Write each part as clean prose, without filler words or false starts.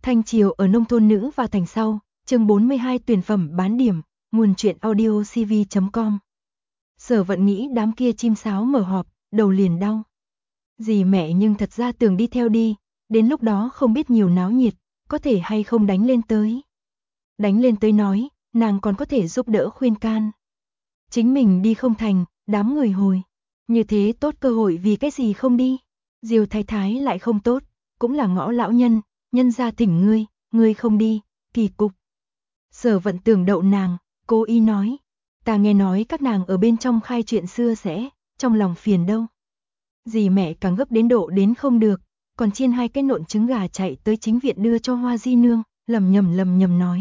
Thanh triều ở nông thôn nữ và thành sau, chương 42 tuyển phẩm bán điểm, nguồn truyện audio cv.com. Sở Vận nghĩ đám kia chim sáo mở họp, đầu liền đau. Dì mẹ nhưng thật ra tưởng đi theo đi, đến lúc đó không biết nhiều náo nhiệt, có thể hay không đánh lên tới. Đánh lên tới nói, nàng còn có thể giúp đỡ khuyên can. Chính mình đi không thành, đám người hồi. Như thế tốt cơ hội vì cái gì không đi. Diêu thái thái lại không tốt, cũng là ngõ lão nhân, nhân gia thỉnh ngươi không đi, kỳ cục. Sở Vận tưởng đậu nàng, cố ý nói. Ta nghe nói các nàng ở bên trong khai chuyện xưa sẽ, trong lòng phiền đâu. Dì mẹ càng gấp đến độ đến không được, còn chiên 2 cái nộn trứng gà chạy tới chính viện đưa cho Hoa Di Nương, lầm nhầm nói.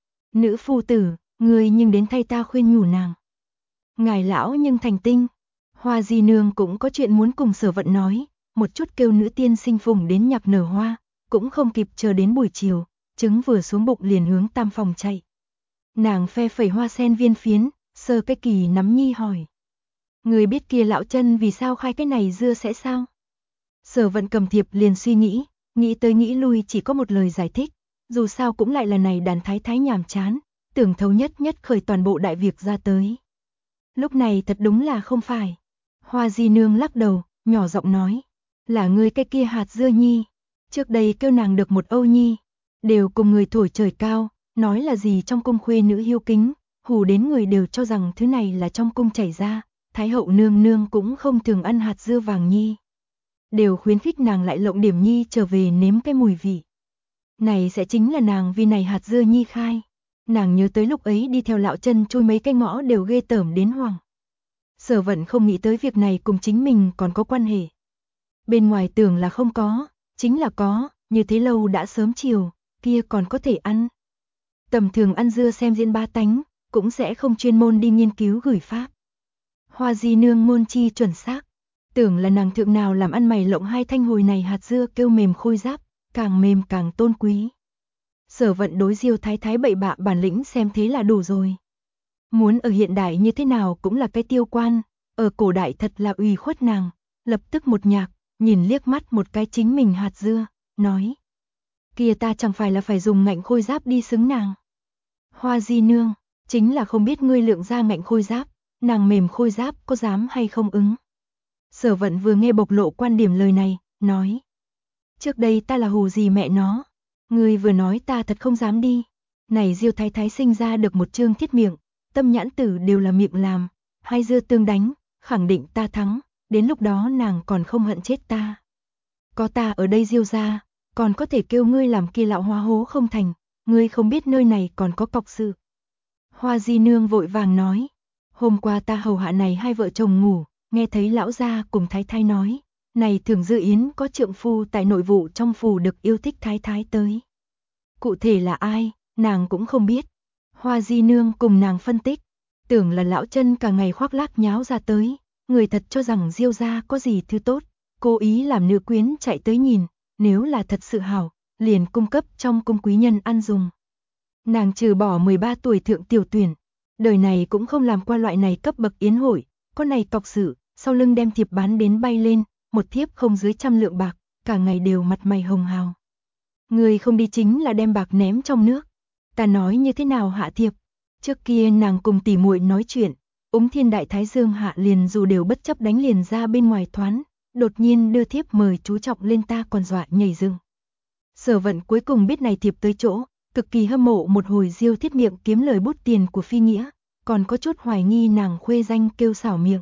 Nữ phu tử, ngươi nhưng đến thay ta khuyên nhủ nàng. Ngài lão nhưng thành tinh. Hoa Di Nương cũng có chuyện muốn cùng Sở Vận nói, một chút kêu nữ tiên sinh phùng đến nhạc nở hoa, cũng không kịp chờ đến buổi chiều, trứng vừa xuống bụng liền hướng tam phòng chạy. Nàng phe phẩy hoa sen viên phiến, sơ cái kỳ nắm nhi hỏi. Người biết kia lão chân vì sao khai cái này dưa sẽ sao? Sở Vận cầm thiệp liền suy nghĩ tới nghĩ lui chỉ có một lời giải thích, dù sao cũng lại là này đàn thái thái nhàm chán, tưởng thấu nhất khởi toàn bộ đại việc ra tới. Lúc này thật đúng là không phải. Hoa Di Nương lắc đầu, nhỏ giọng nói, là ngươi cái kia hạt dưa nhi, trước đây kêu nàng được một âu nhi, đều cùng người thổi trời cao, nói là gì trong cung khuê nữ hiếu kính, hù đến người đều cho rằng thứ này là trong cung chảy ra, thái hậu nương nương cũng không thường ăn hạt dưa vàng nhi. Đều khuyến khích nàng lại lộng điểm nhi trở về nếm cái mùi vị. Này sẽ chính là nàng vì này hạt dưa nhi khai. Nàng nhớ tới lúc ấy đi theo lão chân chui mấy cái ngõ đều ghê tởm đến hoảng. Sở Vận không nghĩ tới việc này cùng chính mình còn có quan hệ. Bên ngoài tưởng là không có, chính là có, như thế lâu đã sớm chiều, kia còn có thể ăn. Tầm thường ăn dưa xem diễn ba tánh, cũng sẽ không chuyên môn đi nghiên cứu gửi pháp. Hoa Di Nương ngôn chi chuẩn xác, tưởng là nàng thượng nào làm ăn mày lộng 2 thanh hồi này hạt dưa kêu mềm khôi giáp, càng mềm càng tôn quý. Sở Vận đối Diêu thái thái bậy bạ bản lĩnh xem thế là đủ rồi. Muốn ở hiện đại như thế nào cũng là cái tiêu quan, ở cổ đại thật là ủy khuất nàng, lập tức một nhạc, nhìn liếc mắt một cái chính mình hạt dưa, nói. Kia ta chẳng phải là phải dùng ngạnh khôi giáp đi xứng nàng. Hoa Di Nương, chính là không biết ngươi lượng ra ngạnh khôi giáp, nàng mềm khôi giáp có dám hay không ứng. Sở Vận vừa nghe bộc lộ quan điểm lời này, nói. Trước đây ta là hù gì mẹ nó, ngươi vừa nói ta thật không dám đi. Này Diêu thái thái sinh ra được một chương thiết miệng, tâm nhãn tử đều là miệng làm, 2 dưa tương đánh, khẳng định ta thắng, đến lúc đó nàng còn không hận chết ta. Có ta ở đây Diêu gia, còn có thể kêu ngươi làm kia lão hoa hố không thành, ngươi không biết nơi này còn có cọc sự. Hoa Di Nương vội vàng nói, hôm qua ta hầu hạ này 2 vợ chồng ngủ, nghe thấy lão gia cùng thái thái nói, này Thường Dư Yến có trượng phu tại nội vụ trong phủ được yêu thích thái thái tới. Cụ thể là ai, nàng cũng không biết. Hoa Di Nương cùng nàng phân tích, tưởng là lão chân cả ngày khoác lác nháo ra tới, người thật cho rằng Diêu gia có gì thứ tốt, cố ý làm nữ quyến chạy tới nhìn, nếu là thật sự hảo, liền cung cấp trong cung quý nhân ăn dùng. Nàng trừ bỏ 13 tuổi thượng tiểu tuyển, đời này cũng không làm qua loại này cấp bậc yến hội, có này cọc sự, sau lưng đem thiệp bán đến bay lên, một thiếp không dưới 100 lượng bạc, cả ngày đều mặt mày hồng hào. Người không đi chính là đem bạc ném trong nước. Ta nói như thế nào hạ thiệp? Trước kia nàng cùng tỷ muội nói chuyện, Úng Thiên Đại Thái Dương hạ liền dù đều bất chấp đánh liền ra bên ngoài thoán, đột nhiên đưa thiếp mời chú trọng lên ta còn dọa nhảy dựng. Sở Vận cuối cùng biết này thiệp tới chỗ, cực kỳ hâm mộ một hồi Diêu thiết miệng kiếm lời bút tiền của phi nghĩa, còn có chút hoài nghi nàng khuê danh kêu xảo miệng.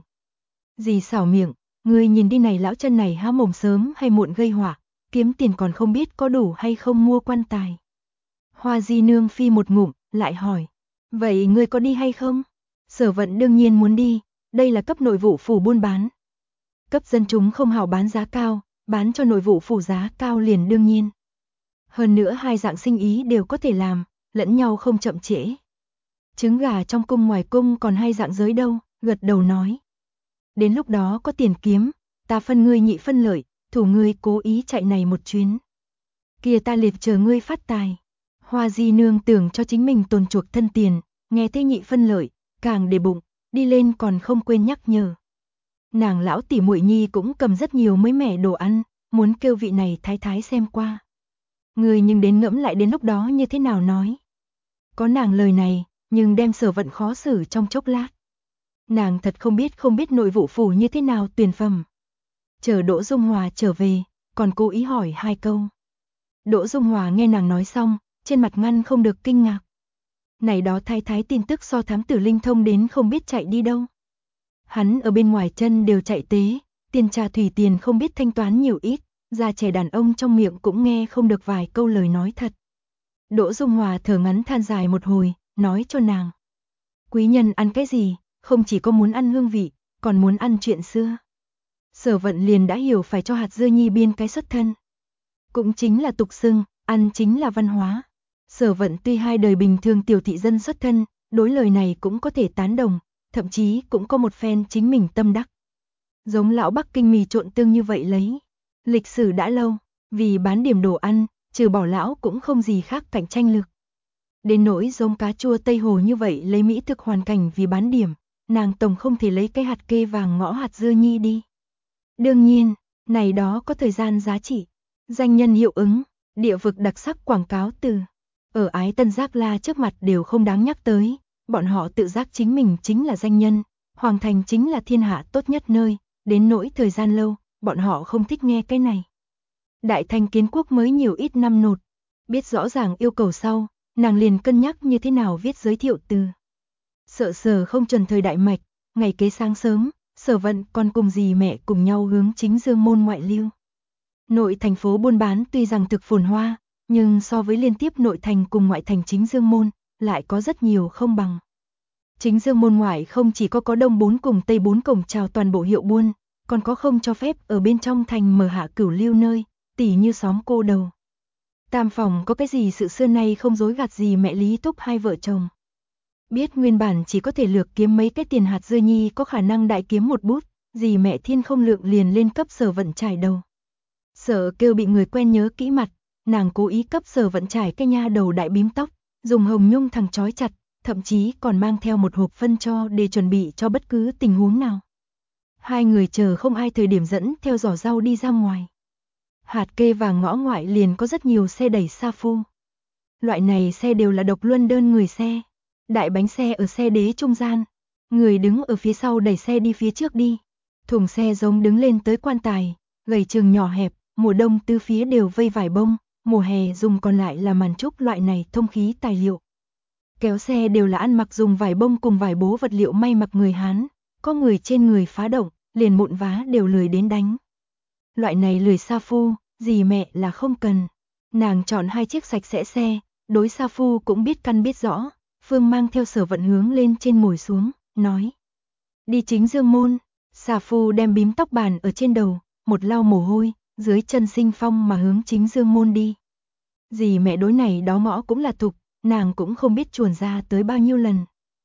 Gì xảo miệng, ngươi nhìn đi này lão chân này há mồm sớm hay muộn gây họa, kiếm tiền còn không biết có đủ hay không mua quan tài. Hoa Di Nương phi một ngụm, lại hỏi, vậy ngươi có đi hay không? Sở Vận đương nhiên muốn đi, đây là cấp nội vụ phủ buôn bán. Cấp dân chúng không hảo bán giá cao, bán cho nội vụ phủ giá cao liền đương nhiên. Hơn nữa 2 dạng sinh ý đều có thể làm, lẫn nhau không chậm trễ. Trứng gà trong cung ngoài cung còn 2 dạng giới đâu, gật đầu nói. Đến lúc đó có tiền kiếm, ta phân ngươi nhị phân lợi, thủ ngươi cố ý chạy này một chuyến. Kia ta liệt chờ ngươi phát tài. Hoa Di Nương tưởng cho chính mình tồn chuộc thân tiền, nghe thế nhị phân lợi, càng để bụng, đi lên còn không quên nhắc nhở. Nàng lão tỷ muội nhi cũng cầm rất nhiều mới mẻ đồ ăn, muốn kêu vị này thái thái xem qua. Người nhưng đến ngẫm lại đến lúc đó như thế nào nói. Có nàng lời này, nhưng đem Sở Vận khó xử trong chốc lát. Nàng thật không biết nội vụ phủ như thế nào tuyển phẩm. Chờ Đỗ Dung Hòa trở về, còn cố ý hỏi 2 câu. Đỗ Dung Hòa nghe nàng nói xong, trên mặt ngăn không được kinh ngạc. Này đó thái thái tin tức so thám tử linh thông đến không biết chạy đi đâu. Hắn ở bên ngoài chân đều chạy tế, tiền trà thủy tiền không biết thanh toán nhiều ít, già trẻ đàn ông trong miệng cũng nghe không được vài câu lời nói thật. Đỗ Dung Hòa thở ngắn than dài một hồi, nói cho nàng. Quý nhân ăn cái gì, không chỉ có muốn ăn hương vị, còn muốn ăn chuyện xưa. Sở Vận liền đã hiểu phải cho hạt dưa nhi biên cái xuất thân. Cũng chính là tục xưng, ăn chính là văn hóa. Sở Vận tuy 2 đời bình thường tiểu thị dân xuất thân, đối lời này cũng có thể tán đồng, thậm chí cũng có một phen chính mình tâm đắc. Giống lão Bắc Kinh mì trộn tương như vậy lấy. Lịch sử đã lâu, vì bán điểm đồ ăn, trừ bỏ lão cũng không gì khác cạnh tranh lực. Đến nỗi giống cá chua Tây Hồ như vậy lấy mỹ thực hoàn cảnh vì bán điểm, nàng tổng không thể lấy cái hạt kê vàng ngõ hạt dưa nhi đi. Đương nhiên, này đó có thời gian giá trị, danh nhân hiệu ứng, địa vực đặc sắc quảng cáo từ. Ở Ái Tân Giác La trước mặt đều không đáng nhắc tới, bọn họ tự giác chính mình chính là danh nhân, Hoàng Thành chính là thiên hạ tốt nhất nơi, đến nỗi thời gian lâu, bọn họ không thích nghe cái này. Đại Thành Kiến Quốc mới nhiều ít năm nột, biết rõ ràng yêu cầu sau, nàng liền cân nhắc như thế nào viết giới thiệu từ. Sợ Sở không trần thời đại mạch, ngày kế sáng sớm, Sở Vận còn cùng dì mẹ cùng nhau hướng Chính Dương môn ngoại lưu. Nội thành phố buôn bán tuy rằng thực phồn hoa, nhưng so với liên tiếp nội thành cùng ngoại thành Chính Dương môn, lại có rất nhiều không bằng. Chính Dương môn ngoại không chỉ có đông 4 cùng tây 4 cổng chào toàn bộ hiệu buôn, còn có không cho phép ở bên trong thành mở hạ cửu lưu nơi, tỉ như xóm cô đầu. Tam phòng có cái gì sự xưa nay không dối gạt gì mẹ Lý Túc 2 vợ chồng. Biết nguyên bản chỉ có thể lược kiếm mấy cái tiền hạt dưa nhi có khả năng đại kiếm một bút, dì mẹ Thiên không lượng liền lên cấp Sở Vận trải đầu. Sợ kêu bị người quen nhớ kỹ mặt, nàng cố ý cấp Sở Vận trải cái nha đầu đại bím tóc, dùng hồng nhung thằng trói chặt, thậm chí còn mang theo một hộp phân cho để chuẩn bị cho bất cứ tình huống nào. 2 người chờ không ai thời điểm dẫn theo giỏ rau đi ra ngoài. Hạt kê và ngõ ngoại liền có rất nhiều xe đẩy sa phu. Loại này xe đều là độc luân đơn người xe. Đại bánh xe ở xe đế trung gian. Người đứng ở phía sau đẩy xe đi phía trước đi. Thùng xe giống đứng lên tới quan tài, gầy chừng nhỏ hẹp, mùa đông tứ phía đều vây vải bông, mùa hè dùng còn lại là màn trúc loại này thông khí tài liệu. Kéo xe đều là ăn mặc dùng vải bông cùng vải bố vật liệu may mặc người Hán, có người trên người phá động, liền mụn vá đều lười đến đánh. Loại này lười sa phu, dì mẹ là không cần. Nàng chọn 2 chiếc sạch sẽ xe, đối sa phu cũng biết căn biết rõ, Phương mang theo Sở Vận hướng lên trên ngồi xuống, nói. Đi Chính Dương môn, sa phu đem bím tóc bàn ở trên đầu, một lau mồ hôi, dưới chân sinh phong mà hướng Chính Dương môn đi. Dì mẹ đối này đó ngõ cũng là thục, nàng cũng không biết chuồn ra tới bao nhiêu lần.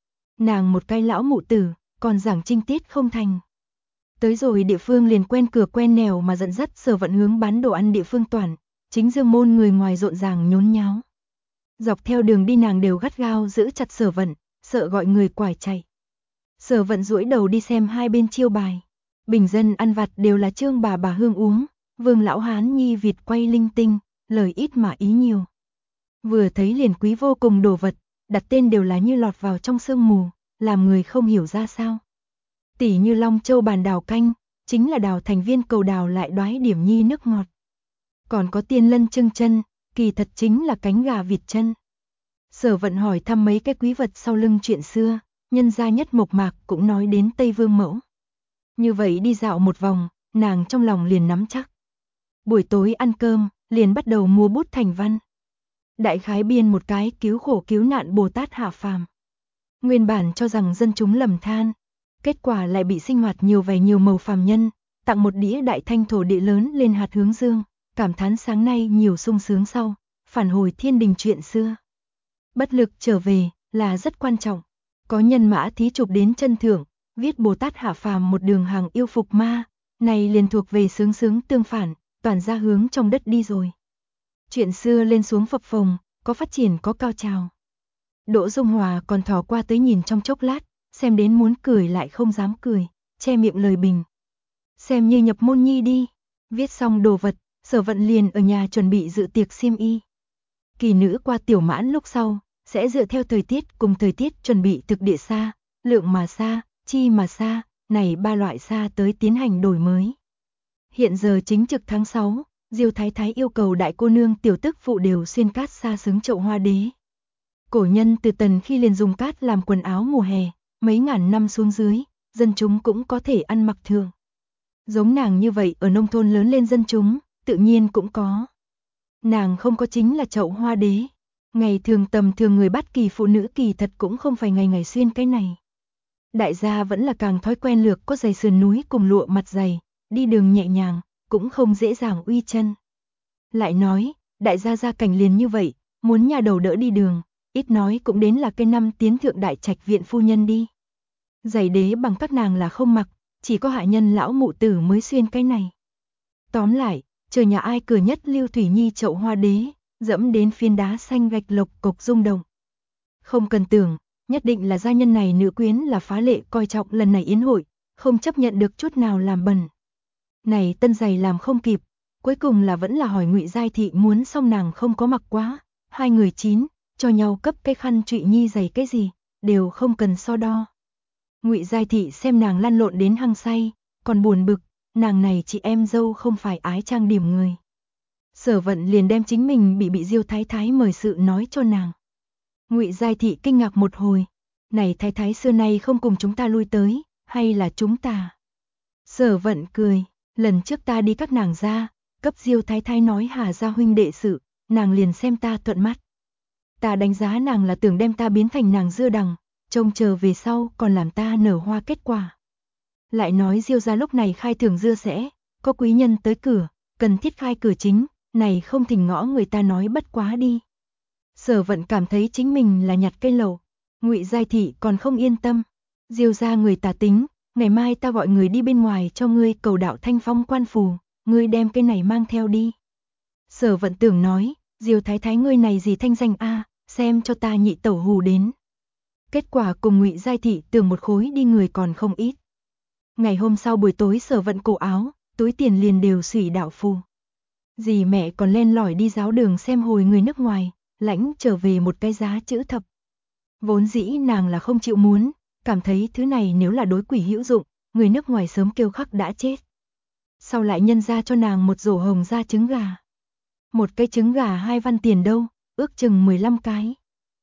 Nàng một cái lão mụ tử, còn giảng trinh tiết không thành. Tới rồi địa phương liền quen cửa quen nẻo mà dẫn dắt Sở Vận hướng bán đồ ăn địa phương toàn, Chính Dương môn người ngoài rộn ràng nhốn nháo. Dọc theo đường đi nàng đều gắt gao giữ chặt Sở Vận, sợ gọi người quải chạy. Sở Vận duỗi đầu đi xem 2 bên chiêu bài. Bình dân ăn vặt đều là Trương bà hương uống, Vương lão hán nhi vịt quay linh tinh, lời ít mà ý nhiều. Vừa thấy liền quý vô cùng đồ vật, đặt tên đều là như lọt vào trong sương mù, làm người không hiểu ra sao. Tỉ như Long Châu bàn đào canh, chính là đào thành viên cầu đào lại đoái điểm nhi nước ngọt. Còn có Tiên Lân trưng chân, kỳ thật chính là cánh gà vịt chân. Sở Vận hỏi thăm mấy cái quý vật sau lưng chuyện xưa, nhân gia nhất mộc mạc cũng nói đến Tây Vương mẫu. Như vậy đi dạo một vòng, nàng trong lòng liền nắm chắc. Buổi tối ăn cơm, liền bắt đầu mua bút thành văn. Đại khái biên một cái cứu khổ cứu nạn Bồ Tát hạ phàm. Nguyên bản cho rằng dân chúng lầm than, kết quả lại bị sinh hoạt nhiều vẻ nhiều màu phàm nhân, tặng một đĩa đại thanh thổ địa lớn lên hạt hướng dương, cảm thán sáng nay nhiều sung sướng sau, phản hồi thiên đình chuyện xưa. Bất lực trở về là rất quan trọng, có nhân mã thí chụp đến chân thượng, viết Bồ Tát hạ phàm một đường hàng yêu phục ma, này liền thuộc về sướng sướng tương phản, toàn ra hướng trong đất đi rồi. Chuyện xưa lên xuống phập phồng, có phát triển có cao trào. Đỗ Dung Hòa còn thò qua tới nhìn trong chốc lát, xem đến muốn cười lại không dám cười, che miệng lời bình. Xem như nhập môn nhi đi, viết xong đồ vật, Sở Vận liền ở nhà chuẩn bị dự tiệc xiêm y. Kỳ nữ qua tiểu mãn lúc sau, sẽ dựa theo thời tiết cùng thời tiết chuẩn bị thực địa sa, lượng mà sa, chi mà sa, này 3 loại sa tới tiến hành đổi mới. Hiện giờ chính trực tháng 6, Diêu Thái Thái yêu cầu đại cô nương tiểu tức phụ đều xuyên cát sa xứng chậu hoa đế. Cổ nhân từ tần khi liền dùng cát làm quần áo mùa hè, mấy ngàn năm xuống dưới, dân chúng cũng có thể ăn mặc thường. Giống nàng như vậy ở nông thôn lớn lên dân chúng, tự nhiên cũng có. Nàng không có chính là chậu hoa đế. Ngày thường tầm thường người bắt kỳ phụ nữ kỳ thật cũng không phải ngày ngày xuyên cái này. Đại gia vẫn là càng thói quen lược có giày sườn núi cùng lụa mặt dày, đi đường nhẹ nhàng, cũng không dễ dàng uy chân. Lại nói, đại gia gia cảnh liền như vậy, muốn nhà đầu đỡ đi đường, ít nói cũng đến là cái năm tiến thượng đại trạch viện phu nhân đi. Giày đế bằng các nàng là không mặc, chỉ có hạ nhân lão mụ tử mới xuyên cái này. Tóm lại, chờ nhà ai cửa nhất Lưu Thủy Nhi chậu hoa đế, dẫm đến phiến đá xanh gạch lộc cộc rung động. Không cần tưởng, nhất định là gia nhân này nữ quyến là phá lệ coi trọng lần này yến hội, không chấp nhận được chút nào làm bẩn. Này tân giày làm không kịp, cuối cùng là vẫn là hỏi Ngụy Giai Thị muốn xong nàng không có mặc quá, hai người chín, cho nhau cấp cái khăn Trụy Nhi giày cái gì, đều không cần so đo. Ngụy Giai Thị xem nàng lăn lộn đến hăng say, còn buồn bực, nàng này chị em dâu không phải ái trang điểm người. Sở Vận liền đem chính mình bị Diêu Thái Thái mời sự nói cho nàng. Ngụy Giai Thị kinh ngạc một hồi, này Thái Thái xưa nay không cùng chúng ta lui tới, hay là chúng ta? Sở Vận cười, lần trước ta đi các nàng ra, cấp Diêu Thái Thái nói Hà gia huynh đệ sự, nàng liền xem ta thuận mắt. Ta đánh giá nàng là tưởng đem ta biến thành nàng dưa đằng, trông chờ về sau còn làm ta nở hoa kết quả. Lại nói Diêu gia lúc này khai thưởng dưa sẽ, có quý nhân tới cửa, cần thiết khai cửa chính, này không thỉnh ngõ người ta nói bất quá đi. Sở Vận cảm thấy chính mình là nhặt cây lầu, Ngụy Giai Thị còn không yên tâm. Diêu gia người tà tính, ngày mai ta gọi người đi bên ngoài cho ngươi cầu đạo thanh phong quan phù, ngươi đem cái này mang theo đi. Sở Vận tưởng nói, Diêu Thái Thái ngươi này gì thanh danh a, xem cho ta nhị tẩu hù đến. Kết quả cùng Ngụy Giai Thị tưởng một khối đi người còn không ít. Ngày hôm sau buổi tối Sở Vận cổ áo, túi tiền liền đều xủy đạo phù. Dì mẹ còn len lỏi đi giáo đường xem hồi người nước ngoài, lãnh trở về một cái giá chữ thập. Vốn dĩ nàng là không chịu muốn, cảm thấy thứ này nếu là đối quỷ hữu dụng, người nước ngoài sớm kêu khắc đã chết. Sau lại nhân ra cho nàng một rổ hồng da trứng gà. Một cái trứng gà 2 văn tiền đâu, ước chừng 15 cái.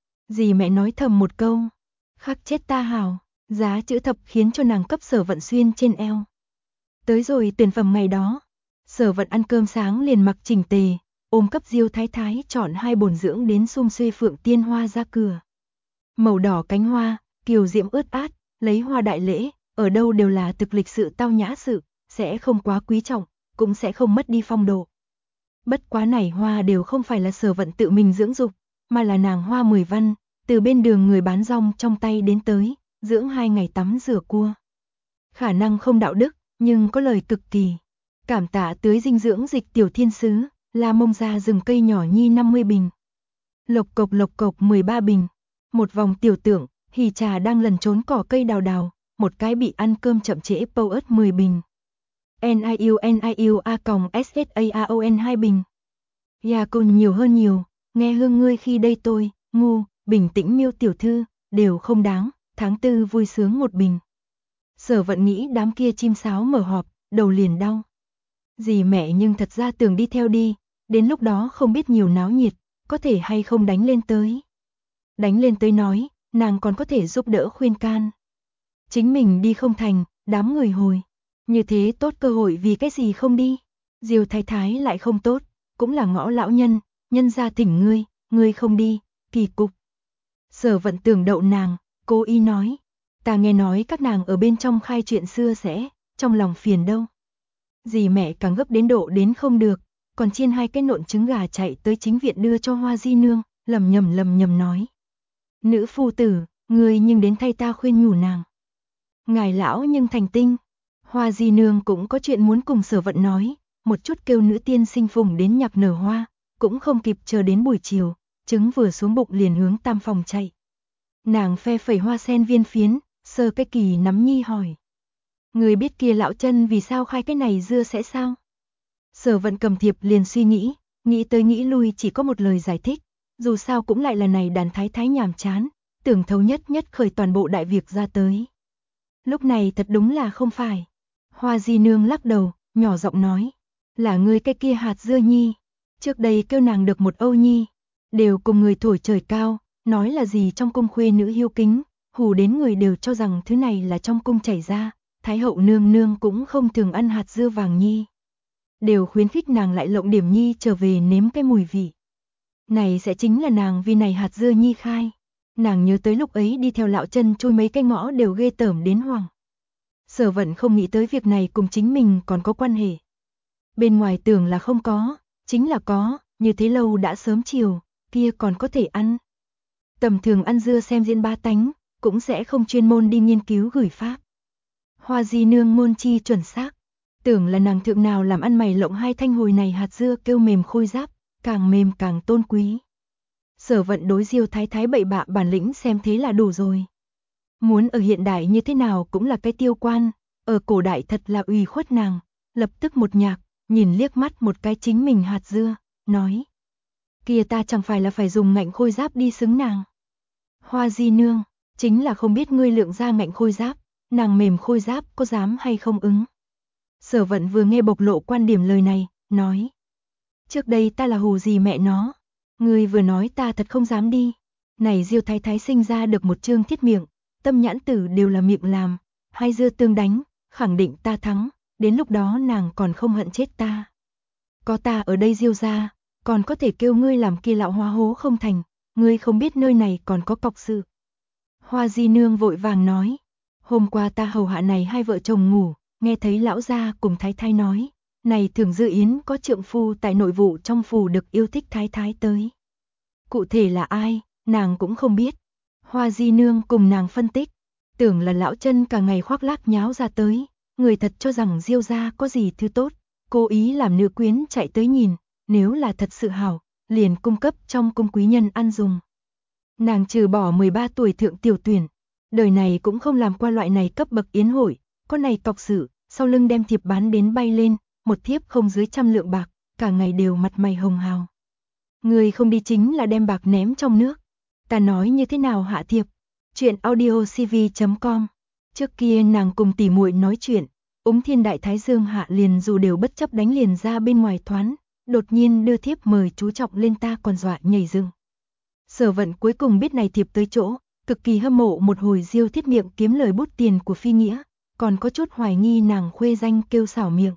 Dì mẹ nói thầm một câu, khắc chết ta hào, giá chữ thập khiến cho nàng cấp Sở Vận xuyên trên eo. Tới rồi tuyển phẩm ngày đó, Sở Vận ăn cơm sáng liền mặc chỉnh tề, ôm cấp Diêu Thái Thái chọn 2 bồn dưỡng đến sum xuê phượng tiên hoa ra cửa. Màu đỏ cánh hoa, kiều diễm ướt át, lấy hoa đại lễ, ở đâu đều là thực lịch sự tao nhã sự, sẽ không quá quý trọng, cũng sẽ không mất đi phong độ. Bất quá này hoa đều không phải là Sở Vận tự mình dưỡng dục, mà là nàng hoa 10 văn, từ bên đường người bán rong trong tay đến tới, dưỡng 2 ngày tắm rửa cua. Khả năng không đạo đức, nhưng có lời cực kỳ. Cảm tạ tưới dinh dưỡng dịch tiểu thiên sứ, La Mông ra rừng cây nhỏ nhi 50 bình. Lộc cộc 13 bình. Một vòng tiểu tượng, hì trà đang lần trốn cỏ cây đào đào, một cái bị ăn cơm chậm trễ pâu ớt 10 bình. NIU A-SSAAON 2 bình. Ya côn nhiều hơn nhiều, nghe hương ngươi khi đây tôi, ngu, bình tĩnh Miêu tiểu thư, đều không đáng, tháng 4 vui sướng 1 bình. Sở Vận nghĩ đám kia chim sáo mở họp, đầu liền đau. Dì mẹ nhưng thật ra tưởng đi theo đi, đến lúc đó không biết nhiều náo nhiệt, có thể hay không đánh lên tới. Đánh lên tới nói, nàng còn có thể giúp đỡ khuyên can. Chính mình đi không thành, đám người hồi. Như thế tốt cơ hội vì cái gì không đi. Diêu Thái Thái lại không tốt, cũng là ngõ lão nhân, nhân gia thỉnh ngươi không đi, kỳ cục. Sở Vận tưởng đậu nàng, cố ý nói. Ta nghe nói các nàng ở bên trong khai chuyện xưa sẽ, trong lòng phiền đâu. Dì mẹ càng gấp đến độ đến không được, còn chiên 2 cái nộn trứng gà chạy tới chính viện đưa cho Hoa Di Nương, lầm nhầm nói. Nữ phu tử, ngươi nhưng đến thay ta khuyên nhủ nàng. Ngài lão nhưng thành tinh. Hoa Di Nương cũng có chuyện muốn cùng Sở Vận nói, một chút kêu nữ tiên sinh phùng đến nhạc nở hoa, cũng không kịp chờ đến buổi chiều, trứng vừa xuống bụng liền hướng tam phòng chạy. Nàng phe phẩy hoa sen viên phiến, sơ cái kỳ nắm nhi hỏi. Người biết kia lão chân vì sao khai cái này dưa sẽ sao? Sở Vận cầm thiệp liền suy nghĩ tới nghĩ lui chỉ có một lời giải thích, dù sao cũng lại là này đàn thái thái nhàm chán, tưởng thấu nhất khởi toàn bộ đại việc ra tới. Lúc này thật đúng là không phải. Hoa Di Nương lắc đầu, nhỏ giọng nói, là ngươi cái kia hạt dưa nhi, trước đây kêu nàng được một âu nhi, đều cùng người thổi trời cao, nói là gì trong cung khuê nữ hiếu kính, hù đến người đều cho rằng thứ này là trong cung chảy ra, Thái hậu nương nương cũng không thường ăn hạt dưa vàng nhi. Đều khuyến khích nàng lại lộng điểm nhi trở về nếm cái mùi vị. Này sẽ chính là nàng vì này hạt dưa nhi khai. Nàng nhớ tới lúc ấy đi theo lão chân chui mấy cái ngõ đều ghê tởm đến hoảng. Sở Vận không nghĩ tới việc này cùng chính mình còn có quan hệ. Bên ngoài tưởng là không có, chính là có, như thế lâu đã sớm chiều, kia còn có thể ăn. Tầm thường ăn dưa xem diễn ba tánh, cũng sẽ không chuyên môn đi nghiên cứu gửi pháp. Hoa Di Nương môn chi chuẩn xác, tưởng là nàng thượng nào làm ăn mày lộng hai thanh hồi này hạt dưa kêu mềm khôi giáp, càng mềm càng tôn quý. Sở Vận đối Diêu thái thái bậy bạ bản lĩnh xem thế là đủ rồi. Muốn ở hiện đại như thế nào cũng là cái tiêu quan, ở cổ đại thật là ủy khuất nàng, lập tức một nhạc, nhìn liếc mắt một cái chính mình hạt dưa, nói. Kìa ta chẳng phải là phải dùng ngạnh khôi giáp đi xứng nàng. Hoa Di Nương, chính là không biết ngươi lượng ra ngạnh khôi giáp, nàng mềm khôi giáp có dám hay không ứng. Sở Vận vừa nghe bộc lộ quan điểm lời này, nói. Trước đây ta là hù gì mẹ nó, ngươi vừa nói ta thật không dám đi. Này Diêu thái thái sinh ra được một trương thiết miệng, tâm nhãn tử đều là miệng làm, hai dưa tương đánh, khẳng định ta thắng, đến lúc đó nàng còn không hận chết ta. Có ta ở đây Diêu gia, còn có thể kêu ngươi làm kia lão hóa hố không thành, ngươi không biết nơi này còn có cọc sự. Hoa Di Nương vội vàng nói, hôm qua ta hầu hạ này hai vợ chồng ngủ, nghe thấy lão gia cùng thái thái nói, này Thường Dư Yến có trượng phu tại nội vụ trong phủ được yêu thích thái thái tới. Cụ thể là ai, nàng cũng không biết. Hoa Di Nương cùng nàng phân tích, tưởng là lão chân cả ngày khoác lác nháo ra tới, người thật cho rằng Diêu gia có gì thứ tốt, cố ý làm nữ quyến chạy tới nhìn, nếu là thật sự hảo, liền cung cấp trong cung quý nhân ăn dùng. Nàng trừ bỏ 13 tuổi thượng tiểu tuyển, đời này cũng không làm qua loại này cấp bậc yến hội, có này cọc sự, sau lưng đem thiệp bán đến bay lên, một thiếp không dưới 100 lượng bạc, cả ngày đều mặt mày hồng hào. Người không đi chính là đem bạc ném trong nước. Ta nói như thế nào hạ thiệp? Chuyện audiocv.com. Trước kia nàng cùng tỉ muội nói chuyện, Úng Thiên Đại Thái Dương hạ liền dù đều bất chấp đánh liền ra bên ngoài thoán, đột nhiên đưa thiếp mời chú trọng lên ta còn dọa nhảy dựng. Sở Vận cuối cùng biết này thiệp tới chỗ, cực kỳ hâm mộ một hồi Diêu thiết miệng kiếm lời bút tiền của phi nghĩa, còn có chút hoài nghi nàng khuê danh kêu xảo miệng.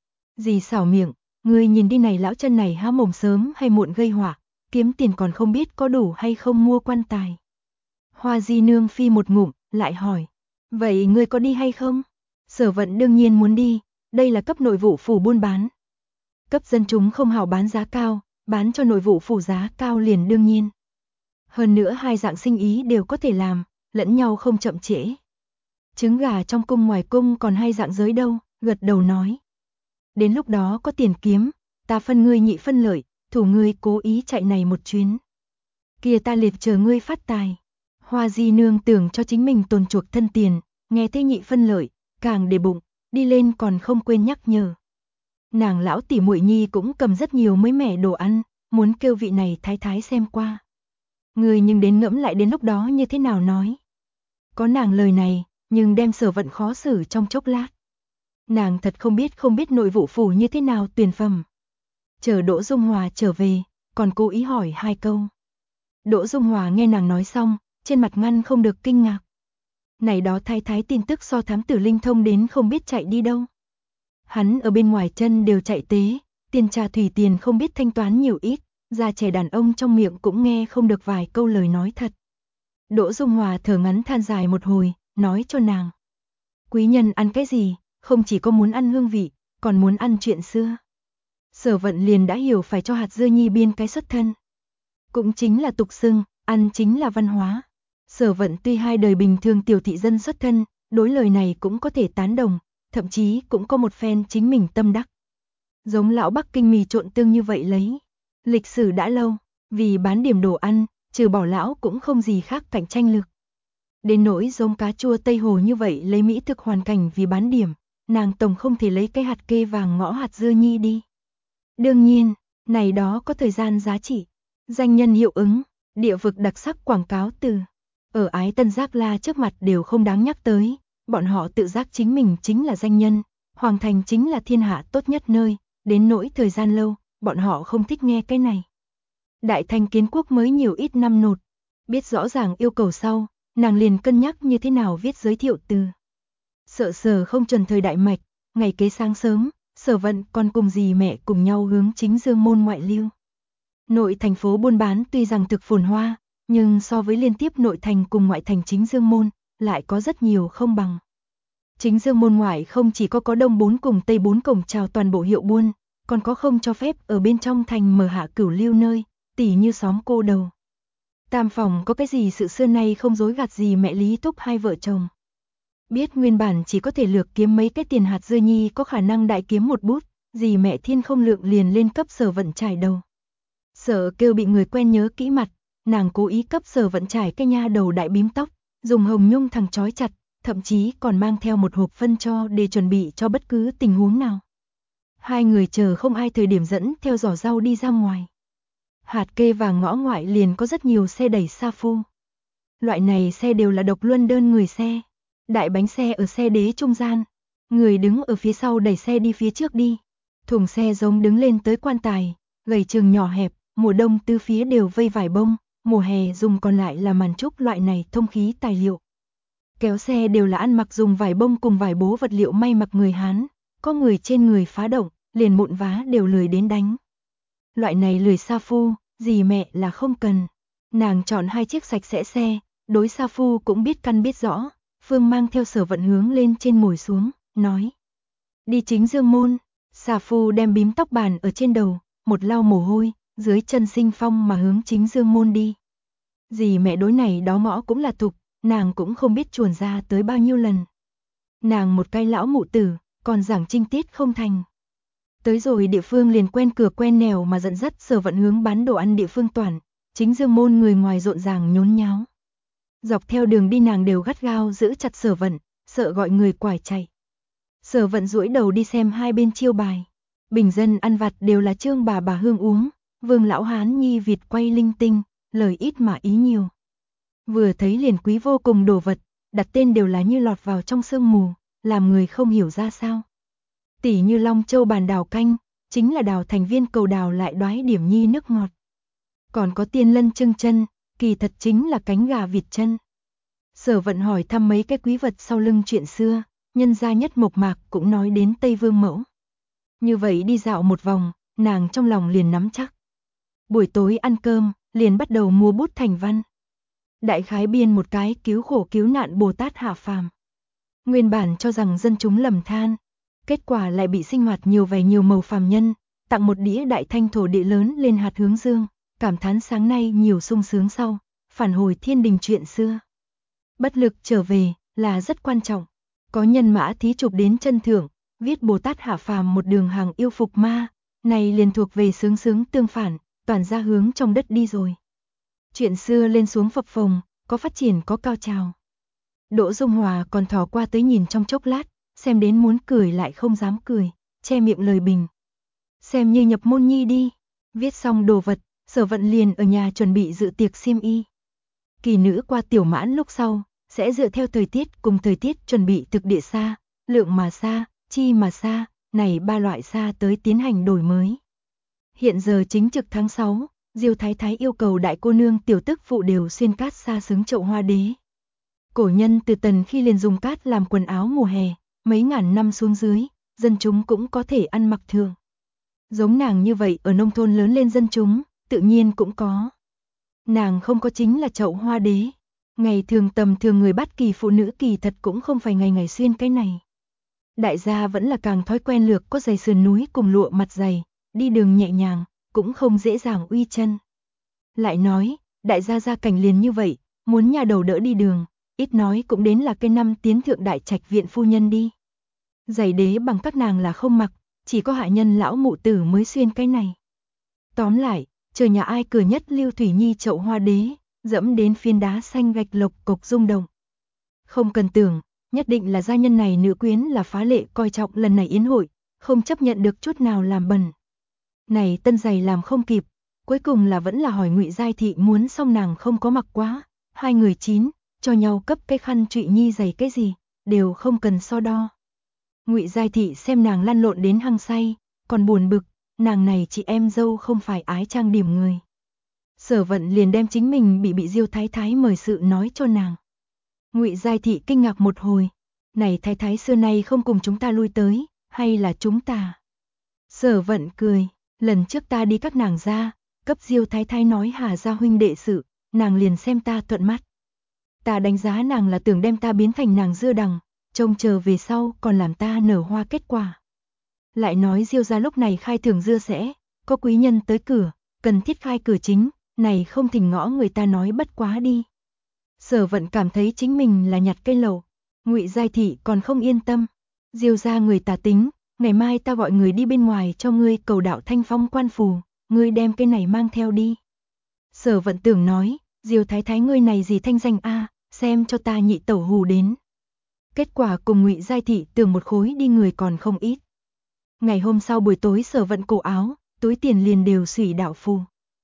Gì xảo miệng, ngươi nhìn đi này lão chân này há mồm sớm hay muộn gây họa, kiếm tiền còn không biết có đủ hay không mua quan tài. Hoa Di Nương phi một ngụm, lại hỏi, vậy ngươi có đi hay không? Sở Vận đương nhiên muốn đi, đây là cấp nội vụ phủ buôn bán. Cấp dân chúng không hảo bán giá cao, bán cho nội vụ phủ giá cao liền đương nhiên. Hơn nữa hai dạng sinh ý đều có thể làm, lẫn nhau không chậm trễ. Trứng gà trong cung ngoài cung còn hai dạng giới đâu, gật đầu nói. Đến lúc đó có tiền kiếm, ta phân ngươi nhị phân lợi, thủ ngươi cố ý chạy này một chuyến. Kia ta liệt chờ ngươi phát tài. Hoa Di Nương tưởng cho chính mình tồn chuộc thân tiền, nghe thế nhị phân lợi, càng để bụng, đi lên còn không quên nhắc nhở. Nàng lão tỷ muội nhi cũng cầm rất nhiều mới mẻ đồ ăn, muốn kêu vị này thái thái xem qua. Người nhưng đến ngẫm lại đến lúc đó như thế nào nói. Có nàng lời này, nhưng đem Sở Vận khó xử trong chốc lát. Nàng thật không biết nội vụ phủ như thế nào tuyển phẩm. Chờ Đỗ Dung Hòa trở về, còn cố ý hỏi hai câu. Đỗ Dung Hòa nghe nàng nói xong, trên mặt ngăn không được kinh ngạc. Này đó thái thái tin tức so thám tử linh thông đến không biết chạy đi đâu. Hắn ở bên ngoài chân đều chạy tế, tiền trà thủy tiền không biết thanh toán nhiều ít, già trẻ đàn ông trong miệng cũng nghe không được vài câu lời nói thật. Đỗ Dung Hòa thở ngắn than dài một hồi, nói cho nàng. Quý nhân ăn cái gì, không chỉ có muốn ăn hương vị, còn muốn ăn chuyện xưa. Sở Vận liền đã hiểu phải cho hạt dưa nhi biên cái xuất thân. Cũng chính là tục xưng, ăn chính là văn hóa. Sở Vận tuy hai đời bình thường tiểu thị dân xuất thân, đối lời này cũng có thể tán đồng, thậm chí cũng có một phen chính mình tâm đắc. Giống lão Bắc Kinh mì trộn tương như vậy lấy. Lịch sử đã lâu, vì bán điểm đồ ăn, trừ bỏ lão cũng không gì khác cạnh tranh lực. Đến nỗi giống cá chua Tây Hồ như vậy lấy mỹ thực hoàn cảnh vì bán điểm, nàng tổng không thể lấy cái hạt kê vàng ngõ hạt dưa nhi đi. Đương nhiên, này đó có thời gian giá trị. Danh nhân hiệu ứng, địa vực đặc sắc quảng cáo từ ở Ái Tân Giác La trước mặt đều không đáng nhắc tới, bọn họ tự giác chính mình chính là danh nhân, Hoàng Thành chính là thiên hạ tốt nhất nơi, đến nỗi thời gian lâu, bọn họ không thích nghe cái này. Đại Thành kiến quốc mới nhiều ít năm nột, biết rõ ràng yêu cầu sau, nàng liền cân nhắc như thế nào viết giới thiệu từ. Sợ Sở không trần thời đại mạch, ngày kế sáng sớm, Sở Vận còn cùng dì mẹ cùng nhau hướng chính Dương môn ngoại lưu. Nội thành phố buôn bán tuy rằng thực phồn hoa, nhưng so với liên tiếp nội thành cùng ngoại thành chính Dương môn, lại có rất nhiều không bằng. Chính Dương môn ngoại không chỉ có đông 4 cùng tây 4 cổng chào toàn bộ hiệu buôn, còn có không cho phép ở bên trong thành mở hạ cửu lưu nơi, tỉ như xóm cô đầu. Tam phòng có cái gì sự xưa nay không dối gạt gì mẹ Lý Túc hai vợ chồng. Biết nguyên bản chỉ có thể lược kiếm mấy cái tiền hạt dưa nhi có khả năng đại kiếm một bút, dì mẹ Thiên không lượng liền lên cấp Sở Vận trải đầu. Sợ kêu bị người quen nhớ kỹ mặt, nàng cố ý cấp Sở Vận trải cái nha đầu đại bím tóc, dùng hồng nhung thằng trói chặt, thậm chí còn mang theo một hộp phân cho để chuẩn bị cho bất cứ tình huống nào. Hai người chờ không ai thời điểm dẫn theo giỏ rau đi ra ngoài. Hạt kê và ngõ ngoại liền có rất nhiều xe đẩy sa phu. Loại này xe đều là độc luân đơn người xe. Đại bánh xe ở xe đế trung gian. Người đứng ở phía sau đẩy xe đi phía trước đi. Thùng xe giống đứng lên tới quan tài, gầy chừng nhỏ hẹp, mùa đông tứ phía đều vây vải bông, mùa hè dùng còn lại là màn trúc loại này thông khí tài liệu. Kéo xe đều là ăn mặc dùng vải bông cùng vải bố vật liệu may mặc người Hán, có người trên người phá động, liền mụn vá đều lười đến đánh. Loại này lười sa phu, dì mẹ là không cần. Nàng chọn hai chiếc sạch sẽ xe, đối sa phu cũng biết căn biết rõ, Phương mang theo Sở Vận hướng lên trên ngồi xuống, nói. Đi chính Dương môn, sa phu đem bím tóc bàn ở trên đầu, một lau mồ hôi, dưới chân sinh phong mà hướng chính Dương môn đi. Dì mẹ đối này đó ngõ cũng là tục, nàng cũng không biết chuồn ra tới bao nhiêu lần. Nàng một cái lão mụ tử, còn giảng trinh tiết không thành. Tới rồi địa phương liền quen cửa quen nẻo mà dẫn dắt Sở Vận hướng bán đồ ăn địa phương toàn, chính Dương môn người ngoài rộn ràng nhốn nháo. Dọc theo đường đi nàng đều gắt gao giữ chặt Sở Vận, sợ gọi người quải chạy. Sở Vận duỗi đầu đi xem hai bên chiêu bài. Bình dân ăn vặt đều là Trương bà hương uống, Vương lão hán nhi vịt quay linh tinh, lời ít mà ý nhiều. Vừa thấy liền quý vô cùng đồ vật, đặt tên đều là như lọt vào trong sương mù, làm người không hiểu ra sao. Tỉ như Long Châu bàn đào canh, chính là đào thành viên cầu đào lại đoái điểm nhi nước ngọt. Còn có tiên lân trưng chân, kỳ thật chính là cánh gà vịt chân. Sở Vận hỏi thăm mấy cái quý vật sau lưng chuyện xưa, nhân gia nhất mộc mạc cũng nói đến Tây Vương mẫu. Như vậy đi dạo một vòng, nàng trong lòng liền nắm chắc. Buổi tối ăn cơm, liền bắt đầu mua bút thành văn. Đại khái biên một cái cứu khổ cứu nạn Bồ Tát hạ phàm. Nguyên bản cho rằng dân chúng lầm than, kết quả lại bị sinh hoạt nhiều vẻ nhiều màu phàm nhân, tặng một đĩa đại thanh thổ địa lớn lên hạt hướng dương, cảm thán sáng nay nhiều sung sướng sau, phản hồi thiên đình chuyện xưa. Bất lực trở về là rất quan trọng. Có nhân mã thí chụp đến chân thượng, viết Bồ Tát hạ phàm một đường hàng yêu phục ma, này liền thuộc về sướng sướng tương phản, toàn ra hướng trong đất đi rồi. Chuyện xưa lên xuống phập phồng, có phát triển có cao trào. Đỗ Dung Hòa còn thò qua tới nhìn trong chốc lát, xem đến muốn cười lại không dám cười, che miệng lời bình. Xem như nhập môn nhi đi, viết xong đồ vật, Sở Vận liền ở nhà chuẩn bị dự tiệc xiêm y. Kỳ nữ qua tiểu mãn lúc sau, sẽ dựa theo thời tiết cùng thời tiết chuẩn bị thực địa sa, lượng mà sa, chi mà sa, này ba loại sa tới tiến hành đổi mới. Hiện giờ chính trực tháng 6, Diêu Thái Thái yêu cầu đại cô nương tiểu tức phụ đều xuyên cát sa xứng chậu hoa đế. Cổ nhân từ tần khi liền dùng cát làm quần áo mùa hè, mấy ngàn năm xuống dưới, dân chúng cũng có thể ăn mặc thường. Giống nàng như vậy ở nông thôn lớn lên dân chúng, tự nhiên cũng có. Nàng không có chính là chậu hoa đế. Ngày thường tầm thường người bắt kỳ phụ nữ kỳ thật cũng không phải ngày ngày xuyên cái này. Đại gia vẫn là càng thói quen lược có giày sườn núi cùng lụa mặt dày, đi đường nhẹ nhàng, cũng không dễ dàng uy chân. Lại nói, đại gia gia cảnh liền như vậy, muốn nhà đầu đỡ đi đường, ít nói cũng đến là cái năm tiến thượng đại trạch viện phu nhân đi. Giày đế bằng các nàng là không mặc, chỉ có hạ nhân lão mụ tử mới xuyên cái này. Tóm lại, chờ nhà ai cửa nhất Lưu Thủy Nhi chậu hoa đế, dẫm đến phiến đá xanh gạch lộc cộc rung động. Không cần tưởng, nhất định là gia nhân này nữ quyến là phá lệ coi trọng lần này yến hội, không chấp nhận được chút nào làm bẩn. Này tân giày làm không kịp, cuối cùng là vẫn là hỏi Ngụy Giai Thị muốn, xong nàng không có mặc quá, hai người chín, cho nhau cấp cái khăn trụy nhi giày cái gì, đều không cần so đo. Ngụy Giai Thị xem nàng lăn lộn đến hăng say, còn buồn bực, nàng này chị em dâu không phải ái trang điểm người. Sở Vận liền đem chính mình bị Diêu Thái Thái mời sự nói cho nàng. Ngụy Giai Thị kinh ngạc một hồi, này Thái Thái xưa nay không cùng chúng ta lui tới, hay là chúng ta? Sở Vận cười, lần trước ta đi các nàng ra, cấp Diêu Thái Thái nói Hà gia huynh đệ sự, nàng liền xem ta thuận mắt. Ta đánh giá nàng là tưởng đem ta biến thành nàng dưa đằng, trông chờ về sau còn làm ta nở hoa kết quả. Lại nói Diêu gia lúc này khai thưởng dưa sẽ, có quý nhân tới cửa, cần thiết khai cửa chính, này không thỉnh ngõ người ta nói bất quá đi. Sở Vận cảm thấy chính mình là nhặt cây lầu, Ngụy Giai Thị còn không yên tâm. Diêu gia người tà tính, ngày mai ta gọi người đi bên ngoài cho ngươi cầu đạo thanh phong quan phù, ngươi đem cái này mang theo đi. Sở Vận tưởng nói, Diêu Thái Thái ngươi này gì thanh danh a, xem cho ta nhị tẩu hù đến. Kết quả cùng Ngụy Giai Thị tưởng một khối đi người còn không ít. Ngày hôm sau buổi tối Sở Vận cổ áo, túi tiền liền đều xủy đạo phù.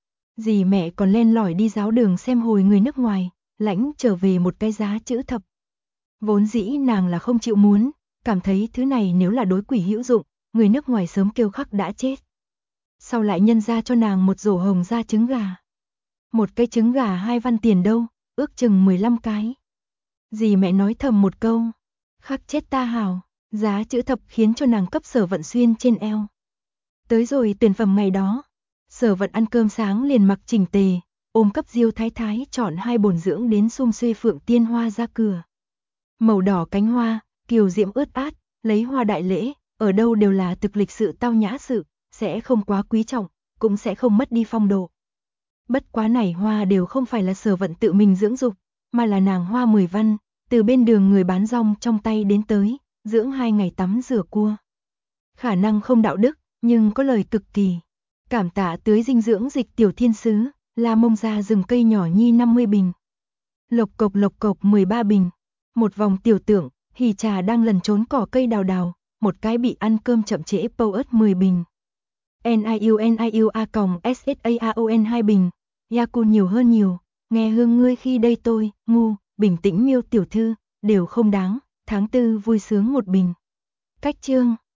Dì mẹ còn len lỏi đi giáo đường xem hồi người nước ngoài, lãnh trở về một cái giá chữ thập. Vốn dĩ nàng là không chịu muốn, cảm thấy thứ này nếu là đối quỷ hữu dụng, người nước ngoài sớm kêu khắc đã chết. Sau lại nhân ra cho nàng một rổ hồng da trứng gà. Một cái trứng gà 2 văn tiền đâu, ước chừng 15 cái. Dì mẹ nói thầm một câu, khắc chết ta hào, giá chữ thập khiến cho nàng cấp Sở Vận xuyên trên eo. Tới rồi tuyển phẩm ngày đó, Sở Vận ăn cơm sáng liền mặc chỉnh tề, ôm cấp Diêu Thái Thái chọn 2 bồn dưỡng đến sum xuê phượng tiên hoa ra cửa. Màu đỏ cánh hoa, kiều diễm ướt át, lấy hoa đại lễ, ở đâu đều là thực lịch sự tao nhã sự, sẽ không quá quý trọng, cũng sẽ không mất đi phong độ. Bất quá này hoa đều không phải là Sở Vận tự mình dưỡng dục, mà là nàng Hoa 10 văn, từ bên đường người bán rong trong tay đến tới, dưỡng 2 ngày tắm rửa cua. Khả năng không đạo đức, nhưng có lời cực kỳ. Cảm tạ tưới dinh dưỡng dịch tiểu thiên sứ, La Mông ra rừng cây nhỏ nhi 50 bình. Lộc cộc 13 bình. Một vòng tiểu tượng, hì trà đang lần trốn cỏ cây đào đào, một cái bị ăn cơm chậm trễ pâu ớt 10 bình. NIUNIUA-SSAAON 2 bình. Yakun nhiều hơn nhiều, nghe hương ngươi khi đây tôi, ngu, bình tĩnh Miêu tiểu thư, đều không đáng, tháng 4 vui sướng 1 bình. Cách chương